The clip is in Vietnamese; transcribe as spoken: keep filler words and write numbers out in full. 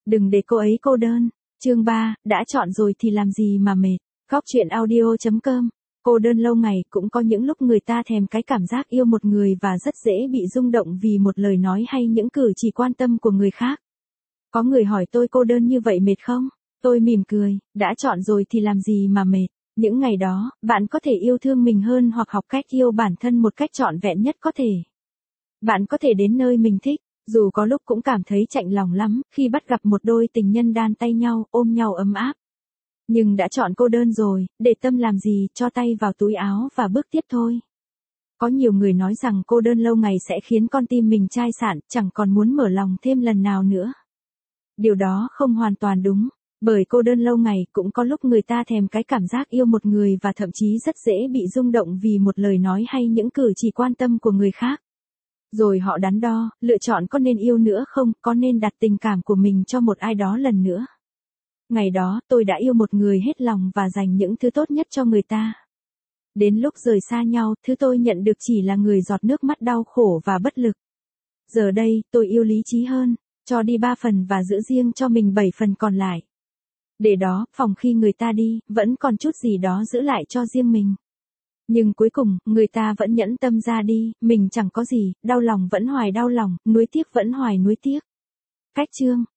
Đừng để cô ấy cô đơn. Chương ba, đã chọn rồi thì làm gì mà mệt. Góc truyện audio chấm com. Cô đơn lâu ngày cũng có những lúc người ta thèm cái cảm giác yêu một người và rất dễ bị rung động vì một lời nói hay những cử chỉ quan tâm của người khác. Có người hỏi tôi cô đơn như vậy mệt không? Tôi mỉm cười, đã chọn rồi thì làm gì mà mệt. Những ngày đó, bạn có thể yêu thương mình hơn hoặc học cách yêu bản thân một cách trọn vẹn nhất có thể. Bạn có thể đến nơi mình thích, dù có lúc cũng cảm thấy chạnh lòng lắm khi bắt gặp một đôi tình nhân đan tay nhau, ôm nhau ấm áp. Nhưng đã chọn cô đơn rồi, để tâm làm gì, cho tay vào túi áo và bước tiếp thôi. Có nhiều người nói rằng cô đơn lâu ngày sẽ khiến con tim mình chai sạn, chẳng còn muốn mở lòng thêm lần nào nữa. Điều đó không hoàn toàn đúng, bởi cô đơn lâu ngày cũng có lúc người ta thèm cái cảm giác yêu một người và thậm chí rất dễ bị rung động vì một lời nói hay những cử chỉ quan tâm của người khác. Rồi họ đắn đo, lựa chọn có nên yêu nữa không, có nên đặt tình cảm của mình cho một ai đó lần nữa. Ngày đó, tôi đã yêu một người hết lòng và dành những thứ tốt nhất cho người ta. Đến lúc rời xa nhau, thứ tôi nhận được chỉ là người giọt nước mắt đau khổ và bất lực. Giờ đây, tôi yêu lý trí hơn, cho đi ba phần và giữ riêng cho mình bảy phần còn lại. Để đó, phòng khi người ta đi, vẫn còn chút gì đó giữ lại cho riêng mình. Nhưng cuối cùng, người ta vẫn nhẫn tâm ra đi, mình chẳng có gì, đau lòng vẫn hoài đau lòng, nuối tiếc vẫn hoài nuối tiếc. Cách chương